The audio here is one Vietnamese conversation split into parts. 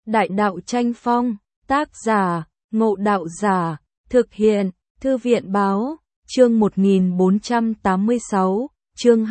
Đại đạo tranh phong, tác giả, Ngộ Đạo Giả, thực hiện, Thư viện báo, chương 1486, chương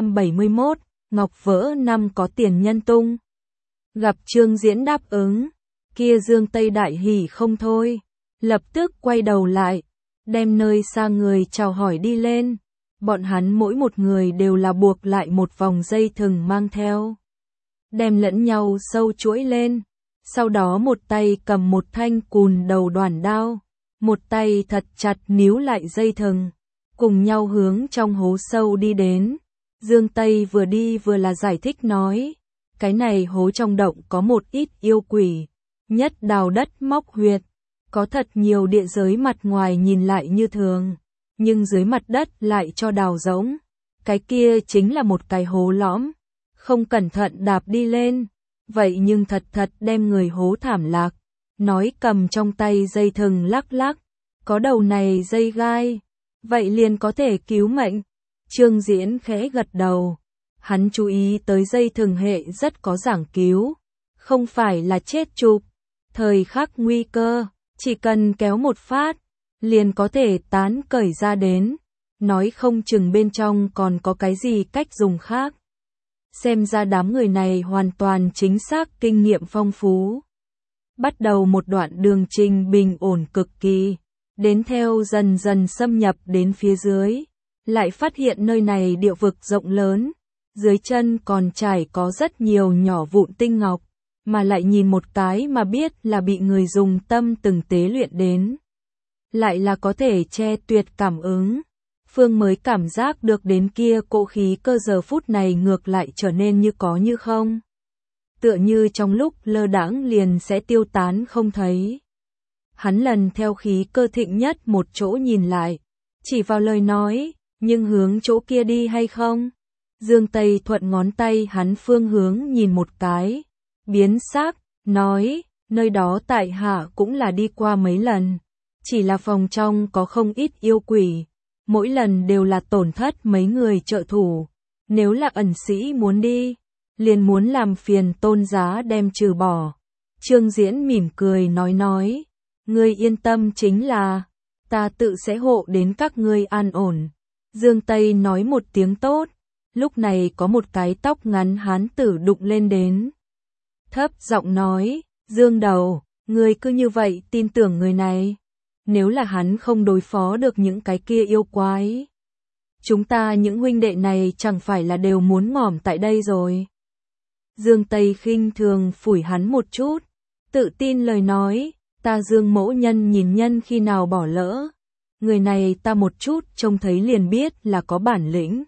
271, Ngọc Vỡ Năm có tiền nhân tung. Gặp Trương Diễn đáp ứng, kia Dương Tây đại hỉ không thôi, lập tức quay đầu lại, đem nơi xa người chào hỏi đi lên. Bọn hắn mỗi một người đều là buộc lại một vòng dây thừng mang theo, đem lẫn nhau sâu chuỗi lên. Sau đó một tay cầm một thanh cùn đầu đoản đao, một tay thật chặt níu lại dây thừng, cùng nhau hướng trong hố sâu đi đến. Dương Tây vừa đi vừa là giải thích nói, cái này hố trong động có một ít yêu quỷ, nhất đào đất móc huyệt, có thật nhiều địa giới mặt ngoài nhìn lại như thường, nhưng dưới mặt đất lại cho đào rỗng. Cái kia chính là một cái hố lõm, không cẩn thận đạp đi lên, vậy nhưng thật đem người hố thảm lạc. Nói cầm trong tay dây thừng lắc lắc, có đầu này dây gai, vậy liền có thể cứu mệnh. Trương Diễn khẽ gật đầu, hắn chú ý tới dây thừng hệ rất có giảng cứu, không phải là chết chụp, thời khắc nguy cơ, chỉ cần kéo một phát, liền có thể tán cởi ra đến, nói không chừng bên trong còn có cái gì cách dùng khác. Xem ra đám người này hoàn toàn chính xác kinh nghiệm phong phú. Bắt đầu một đoạn đường trình bình ổn cực kỳ, đến theo dần dần xâm nhập đến phía dưới, lại phát hiện nơi này địa vực rộng lớn, dưới chân còn trải có rất nhiều nhỏ vụn tinh ngọc, mà lại nhìn một cái mà biết là bị người dùng tâm từng tế luyện đến. Lại là có thể che tuyệt cảm ứng. Phương mới cảm giác được đến kia cỗ khí cơ giờ phút này ngược lại trở nên như có như không. Tựa như trong lúc lơ đãng liền sẽ tiêu tán không thấy. Hắn lần theo khí cơ thịnh nhất một chỗ nhìn lại, chỉ vào lời nói, nhưng hướng chỗ kia đi hay không? Dương Tây thuận ngón tay hắn phương hướng nhìn một cái, biến sắc, nói, nơi đó tại hạ cũng là đi qua mấy lần, chỉ là phòng trong có không ít yêu quỷ. Mỗi lần đều là tổn thất mấy người trợ thủ, nếu là ẩn sĩ muốn đi, liền muốn làm phiền Tôn giá đem trừ bỏ. Trương Diễn mỉm cười nói, ngươi yên tâm chính là, ta tự sẽ hộ đến các ngươi an ổn. Dương Tây nói một tiếng tốt, lúc này có một cái tóc ngắn hán tử đụng lên đến. Thấp giọng nói, Dương đầu, ngươi cứ như vậy tin tưởng người này. Nếu là hắn không đối phó được những cái kia yêu quái, chúng ta những huynh đệ này chẳng phải là đều muốn ngỏm tại đây rồi. Dương Tây khinh thường phủi hắn một chút, tự tin lời nói, ta Dương mẫu nhân nhìn nhân khi nào bỏ lỡ, người này ta một chút trông thấy liền biết là có bản lĩnh.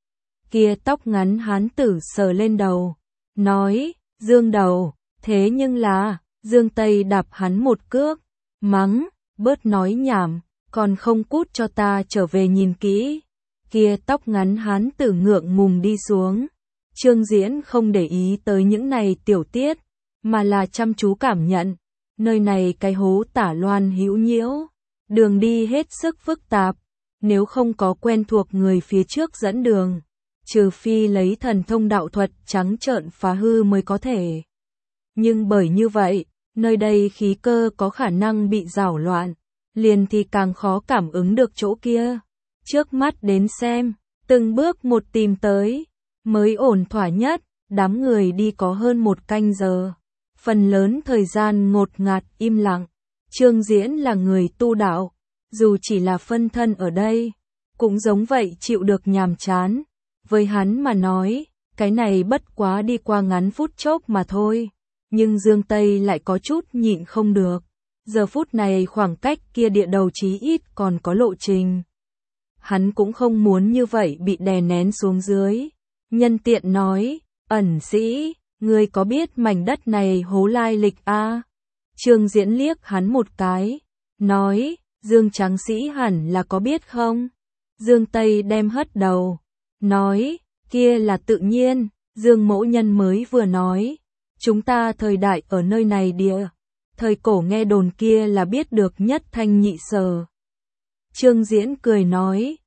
Kia tóc ngắn hán tử sờ lên đầu, nói, Dương đầu, thế nhưng là, Dương Tây đạp hắn một cước, mắng, bớt nói nhảm, còn không cút cho ta trở về nhìn kỹ. Kia tóc ngắn hán tử ngượng ngùng đi xuống. Trương Diễn không để ý tới những này tiểu tiết, mà là chăm chú cảm nhận. Nơi này cái hố tả loan hữu nhiễu, đường đi hết sức phức tạp, nếu không có quen thuộc người phía trước dẫn đường, trừ phi lấy thần thông đạo thuật trắng trợn phá hư mới có thể. Nhưng bởi như vậy, nơi đây khí cơ có khả năng bị rảo loạn, liền thì càng khó cảm ứng được chỗ kia. Trước mắt đến xem, từng bước một tìm tới, mới ổn thỏa nhất. Đám người đi có hơn một canh giờ, phần lớn thời gian ngột ngạt im lặng. Trương Diễn là người tu đạo, dù chỉ là phân thân ở đây, cũng giống vậy chịu được nhàm chán. Với hắn mà nói, cái này bất quá đi qua ngắn phút chốc mà thôi. Nhưng Dương Tây lại có chút nhịn không được. Giờ phút này khoảng cách kia địa đầu chí ít còn có lộ trình. Hắn cũng không muốn như vậy bị đè nén xuống dưới. Nhân tiện nói, ẩn sĩ, ngươi có biết mảnh đất này hố lai lịch a? Trương Diễn liếc hắn một cái, nói, Dương tráng sĩ hẳn là có biết không? Dương Tây đem hất đầu, nói, kia là tự nhiên, Dương mẫu nhân mới vừa nói. Chúng ta thời đại ở nơi này địa, thời cổ nghe đồn kia là biết được nhất thanh nhị sở. Trương Diễn cười nói,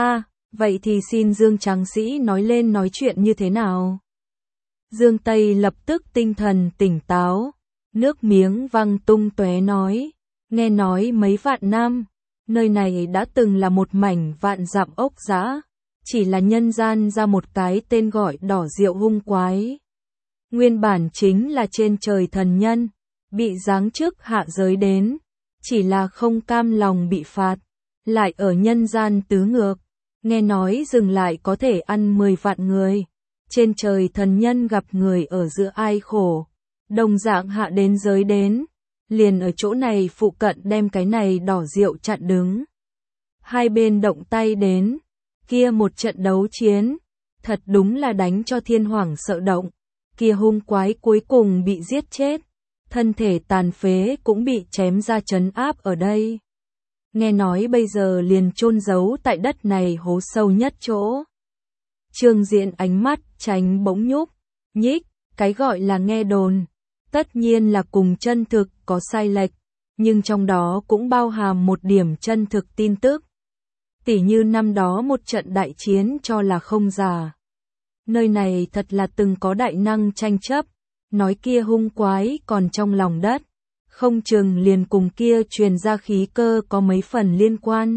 vậy thì xin Dương tráng sĩ nói lên nói chuyện như thế nào? Dương Tây lập tức tinh thần tỉnh táo, nước miếng văng tung tóe nói, nghe nói mấy vạn năm, nơi này đã từng là một mảnh vạn dặm ốc dã, chỉ là nhân gian ra một cái tên gọi đỏ rượu hung quái. Nguyên bản chính là trên trời thần nhân, bị giáng chức hạ giới đến, chỉ là không cam lòng bị phạt, lại ở nhân gian tứ ngược, nghe nói dừng lại có thể ăn 10 vạn người. Trên trời thần nhân gặp người ở giữa ai khổ, đồng dạng hạ đến giới đến, liền ở chỗ này phụ cận đem cái này đỏ rượu chặn đứng. Hai bên động tay đến, kia một trận đấu chiến, thật đúng là đánh cho thiên hoàng sợ động, kia hung quái cuối cùng bị giết chết, thân thể tàn phế cũng bị chém ra trấn áp ở đây. Nghe nói bây giờ liền chôn giấu tại đất này hố sâu nhất chỗ. Trương Diễn ánh mắt tránh bỗng nhúc, nhích, cái gọi là nghe đồn, tất nhiên là cùng chân thực có sai lệch, nhưng trong đó cũng bao hàm một điểm chân thực tin tức. Tỉ như năm đó một trận đại chiến cho là không giả. Nơi này thật là từng có đại năng tranh chấp, nói kia hung quái còn trong lòng đất, không chừng liền cùng kia truyền ra khí cơ có mấy phần liên quan.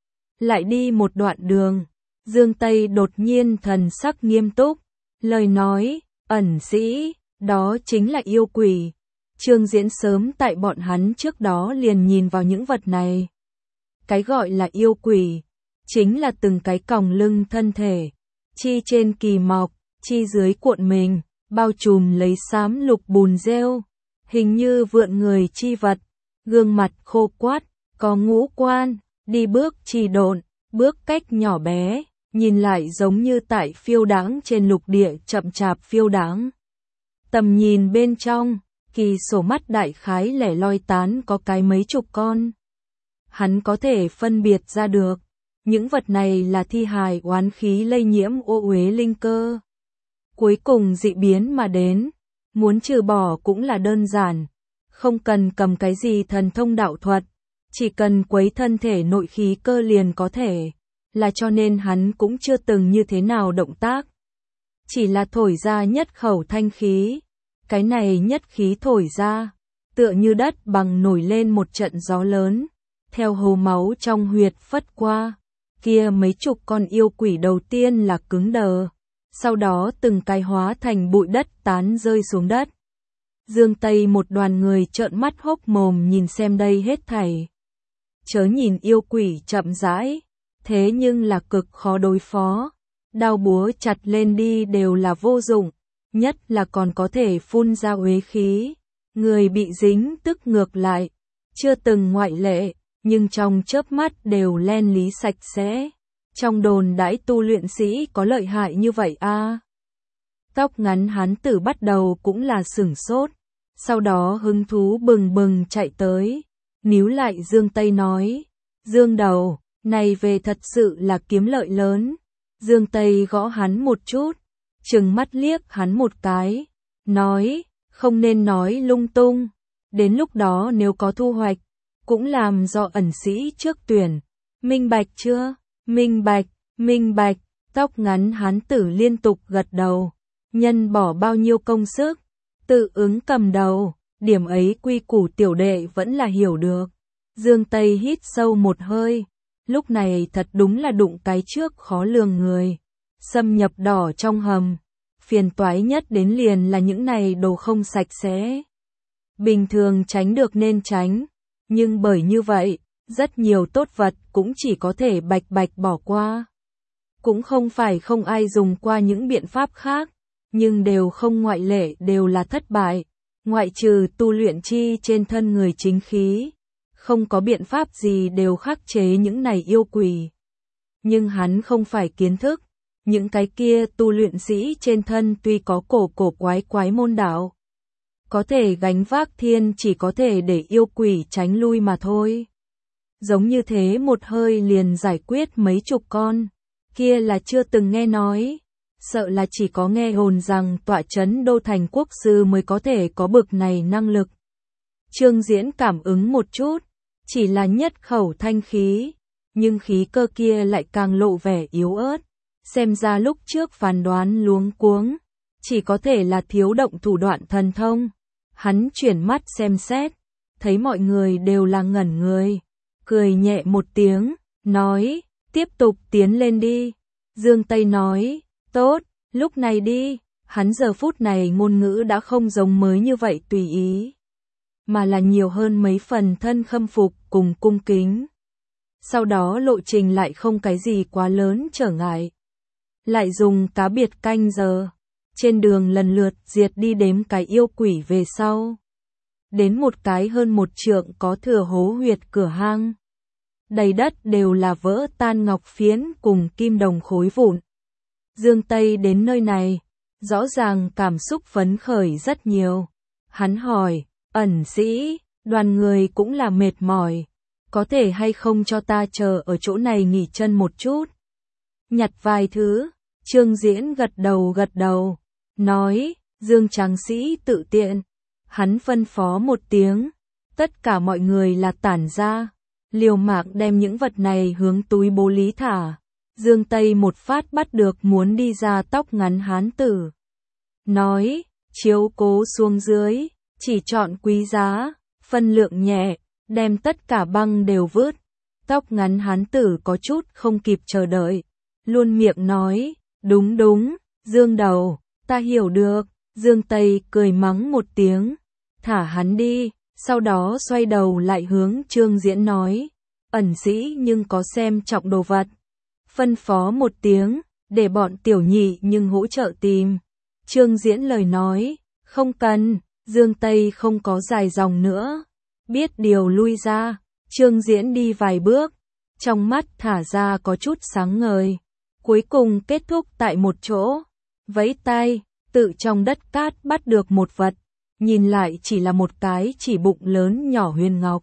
Lại đi một đoạn đường, Dương Tây đột nhiên thần sắc nghiêm túc, lời nói, ẩn sĩ, đó chính là yêu quỷ. Trương Diễn sớm tại bọn hắn trước đó liền nhìn vào những vật này. Cái gọi là yêu quỷ, chính là từng cái còng lưng thân thể, chi trên kỳ mọc, chi dưới cuộn mình, bao trùm lấy xám lục bùn rêu, hình như vượn người chi vật, gương mặt khô quắt, có ngũ quan, đi bước trì độn, bước cách nhỏ bé, nhìn lại giống như tại phiêu đãng trên lục địa chậm chạp phiêu đãng. Tầm nhìn bên trong, kỳ sổ mắt đại khái lẻ loi tán có cái mấy chục con. Hắn có thể phân biệt ra được, những vật này là thi hài oán khí lây nhiễm ô uế linh cơ. Cuối cùng dị biến mà đến, muốn trừ bỏ cũng là đơn giản, không cần cầm cái gì thần thông đạo thuật, chỉ cần quấy thân thể nội khí cơ liền có thể, là cho nên hắn cũng chưa từng như thế nào động tác. Chỉ là thổi ra nhất khẩu thanh khí, cái này nhất khí thổi ra, tựa như đất bằng nổi lên một trận gió lớn, theo hồ máu trong huyệt phất qua, kia mấy chục con yêu quỷ đầu tiên là cứng đờ, sau đó từng cái hóa thành bụi đất tán rơi xuống đất. Dương Tây một đoàn người trợn mắt hốc mồm nhìn xem đây hết thảy. Chớ nhìn yêu quỷ chậm rãi, thế nhưng là cực khó đối phó, đao búa chặt lên đi đều là vô dụng, nhất là còn có thể phun ra uế khí, người bị dính tức ngược lại, chưa từng ngoại lệ, nhưng trong chớp mắt đều len lý sạch sẽ. Trong đồn đãi tu luyện sĩ có lợi hại như vậy a? Tóc ngắn hán tử bắt đầu cũng là sửng sốt, sau đó hứng thú bừng bừng chạy tới, níu lại Dương Tây nói, Dương đầu, này về thật sự là kiếm lợi lớn. Dương Tây gõ hắn một chút, trừng mắt liếc hắn một cái, nói, không nên nói lung tung, đến lúc đó nếu có thu hoạch, cũng làm do ẩn sĩ trước tuyển, minh bạch chưa? Minh bạch, tóc ngắn hán tử liên tục gật đầu, nhân bỏ bao nhiêu công sức, tự ứng cầm đầu, điểm ấy quy củ tiểu đệ vẫn là hiểu được. Dương Tây hít sâu một hơi, lúc này thật đúng là đụng cái trước khó lường người, xâm nhập đỏ trong hầm, phiền toái nhất đến liền là những này đồ không sạch sẽ. Bình thường tránh được nên tránh, nhưng bởi như vậy, rất nhiều tốt vật cũng chỉ có thể bạch bạch bỏ qua. Cũng không phải không ai dùng qua những biện pháp khác, nhưng đều không ngoại lệ đều là thất bại, ngoại trừ tu luyện chi trên thân người chính khí, không có biện pháp gì đều khắc chế những này yêu quỷ. Nhưng hắn không phải kiến thức, những cái kia tu luyện sĩ trên thân tuy có cổ quái môn đạo, có thể gánh vác thiên chỉ có thể để yêu quỷ tránh lui mà thôi. Giống như thế một hơi liền giải quyết mấy chục con, kia là chưa từng nghe nói, sợ là chỉ có nghe hồn rằng tọa trấn đô thành quốc sư mới có thể có bực này năng lực. Trương Diễn cảm ứng một chút, chỉ là nhất khẩu thanh khí, nhưng khí cơ kia lại càng lộ vẻ yếu ớt, xem ra lúc trước phán đoán luống cuống, chỉ có thể là thiếu động thủ đoạn thần thông, Hắn chuyển mắt xem xét, thấy mọi người đều là ngẩn người, cười nhẹ một tiếng, nói, tiếp tục tiến lên đi. Dương Tây nói, tốt, lúc này đi. Hắn giờ phút này ngôn ngữ đã không giống mới như vậy tùy ý, mà là nhiều hơn mấy phần thân khâm phục cùng cung kính. Sau đó lộ trình lại không cái gì quá lớn trở ngại. Lại dùng cá biệt canh giờ, trên đường lần lượt diệt đi đếm cái yêu quỷ về sau. Đến một cái hơn 1 trượng có thừa hố huyệt cửa hang. Đầy đất đều là vỡ tan ngọc phiến cùng kim đồng khối vụn. Dương Tây đến nơi này, rõ ràng cảm xúc phấn khởi rất nhiều. Hắn hỏi, ẩn sĩ, đoàn người cũng là mệt mỏi, có thể hay không cho ta chờ ở chỗ này nghỉ chân một chút? Nhặt vài thứ, Trương Diễn gật đầu, nói, Dương tráng sĩ tự tiện. Hắn phân phó một tiếng, tất cả mọi người là tản ra, liều mạng đem những vật này hướng túi bố lý thả. Dương Tây một phát bắt được muốn đi ra tóc ngắn hán tử. Nói, chiếu cố xuống dưới, chỉ chọn quý giá, phân lượng nhẹ, đem tất cả băng đều vứt. Tóc ngắn hán tử có chút không kịp chờ đợi, luôn miệng nói, đúng, Dương đầu, ta hiểu được. Dương Tây cười mắng một tiếng, thả hắn đi, sau đó xoay đầu lại hướng Trương Diễn nói, ẩn sĩ nhưng có xem trọng đồ vật. Phân phó một tiếng, để bọn tiểu nhị nhưng hỗ trợ tìm. Trương Diễn lời nói, không cần. Dương Tây không có dài dòng nữa, biết điều lui ra. Trương Diễn đi vài bước, trong mắt thả ra có chút sáng ngời, cuối cùng kết thúc tại một chỗ, vẫy tay, tự trong đất cát bắt được một vật, nhìn lại chỉ là một cái chỉ bụng lớn nhỏ huyền ngọc.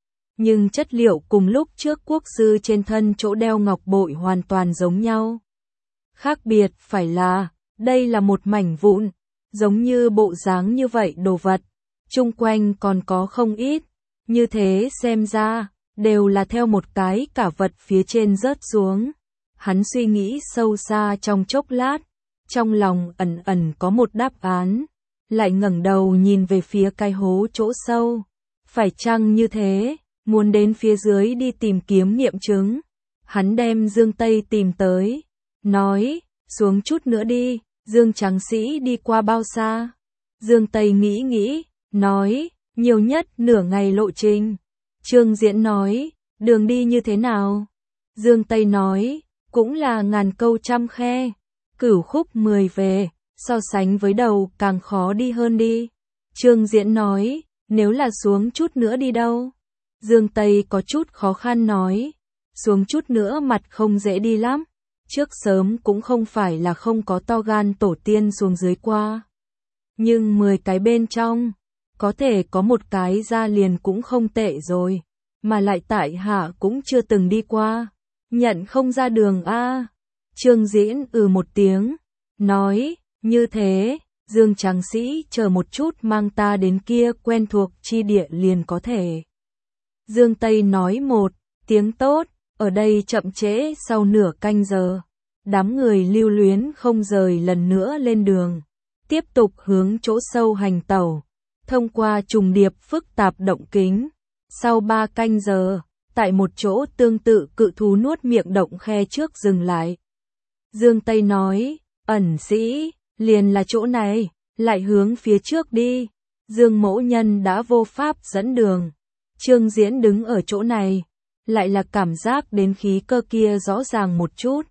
Nhưng chất liệu cùng lúc trước quốc sư trên thân chỗ đeo ngọc bội hoàn toàn giống nhau. Khác biệt phải là, đây là một mảnh vụn, giống như bộ dáng như vậy đồ vật, chung quanh còn có không ít, như thế xem ra, đều là theo một cái cả vật phía trên rớt xuống. Hắn suy nghĩ sâu xa trong chốc lát, trong lòng ẩn ẩn có một đáp án, lại ngẩng đầu nhìn về phía cái hố chỗ sâu. Phải chăng như thế, muốn đến phía dưới đi tìm kiếm nghiệm chứng. Hắn đem Dương Tây tìm tới, nói, xuống chút nữa đi. Dương tráng sĩ đi qua bao xa? Dương Tây nghĩ, nói, nhiều nhất nửa ngày lộ trình. Trương Diễn nói, đường đi như thế nào? Dương Tây nói, cũng là ngàn câu trăm khe, cửu khúc 10 về, so sánh với đầu càng khó đi hơn đi. Trương Diễn nói, nếu là xuống chút nữa đi đâu? Dương Tây có chút khó khăn nói, xuống chút nữa mặt không dễ đi lắm. Trước sớm cũng không phải là không có to gan tổ tiên xuống dưới qua. Nhưng 10 cái bên trong, có thể có một cái ra liền cũng không tệ rồi. Mà lại tại hạ cũng chưa từng đi qua. Nhận không ra đường a. Trương Diễn một tiếng, nói, như thế, Dương tráng sĩ chờ một chút mang ta đến kia quen thuộc chi địa liền có thể. Dương Tây nói một tiếng tốt. Ở đây chậm trễ sau nửa canh giờ, đám người lưu luyến không rời lần nữa lên đường, tiếp tục hướng chỗ sâu hành tẩu, thông qua trùng điệp phức tạp động kính. Sau 3 canh giờ, tại một chỗ tương tự cự thú nuốt miệng động khe trước dừng lại. Dương Tây nói, ẩn sĩ, liền là chỗ này, lại hướng phía trước đi. Dương mỗ nhân đã vô pháp dẫn đường. Trương Diễn đứng ở chỗ này, lại là cảm giác đến khí cơ kia rõ ràng một chút.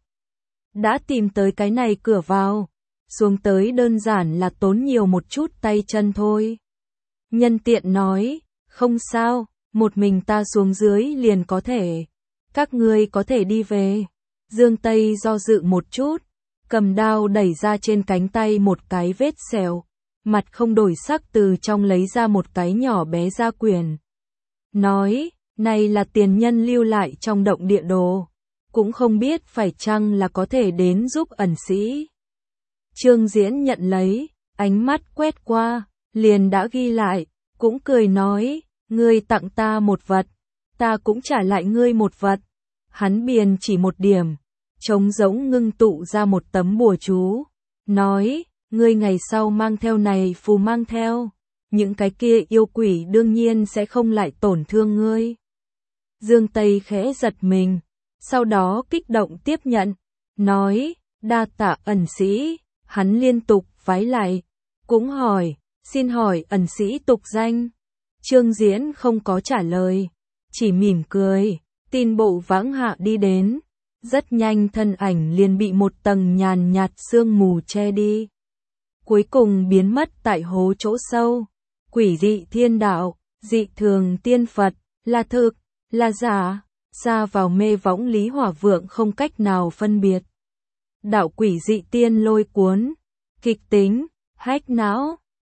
Đã tìm tới cái này cửa vào, xuống tới đơn giản là tốn nhiều một chút tay chân thôi. Nhân tiện nói, không sao, một mình ta xuống dưới liền có thể. Các ngươi có thể đi về. Dương Tây do dự một chút, cầm đao đẩy ra trên cánh tay một cái vết sẹo, mặt không đổi sắc từ trong lấy ra một cái nhỏ bé gia quyển. Nói, này là tiền nhân lưu lại trong động địa đồ, cũng không biết phải chăng là có thể đến giúp ẩn sĩ. Trương Diễn nhận lấy, ánh mắt quét qua, liền đã ghi lại, cũng cười nói, ngươi tặng ta một vật, ta cũng trả lại ngươi một vật. Hắn biền chỉ một điểm, trống rỗng ngưng tụ ra một tấm bùa chú, nói, ngươi ngày sau mang theo này phù mang theo, những cái kia yêu quỷ đương nhiên sẽ không lại tổn thương ngươi. Dương Tây khẽ giật mình, sau đó kích động tiếp nhận, nói, đa tạ ẩn sĩ, hắn liên tục vái lại, cũng hỏi, xin hỏi ẩn sĩ tục danh. Trương Diễn không có trả lời, chỉ mỉm cười, tin bộ vãng hạ đi đến, rất nhanh thân ảnh liền bị một tầng nhàn nhạt sương mù che đi. Cuối cùng biến mất tại hố chỗ sâu. Quỷ dị thiên đạo, dị thường tiên Phật, là thực, là giả, xa vào mê võng Lý Hỏa Vượng không cách nào phân biệt. Đạo quỷ dị tiên lôi cuốn, kịch tính, hách não.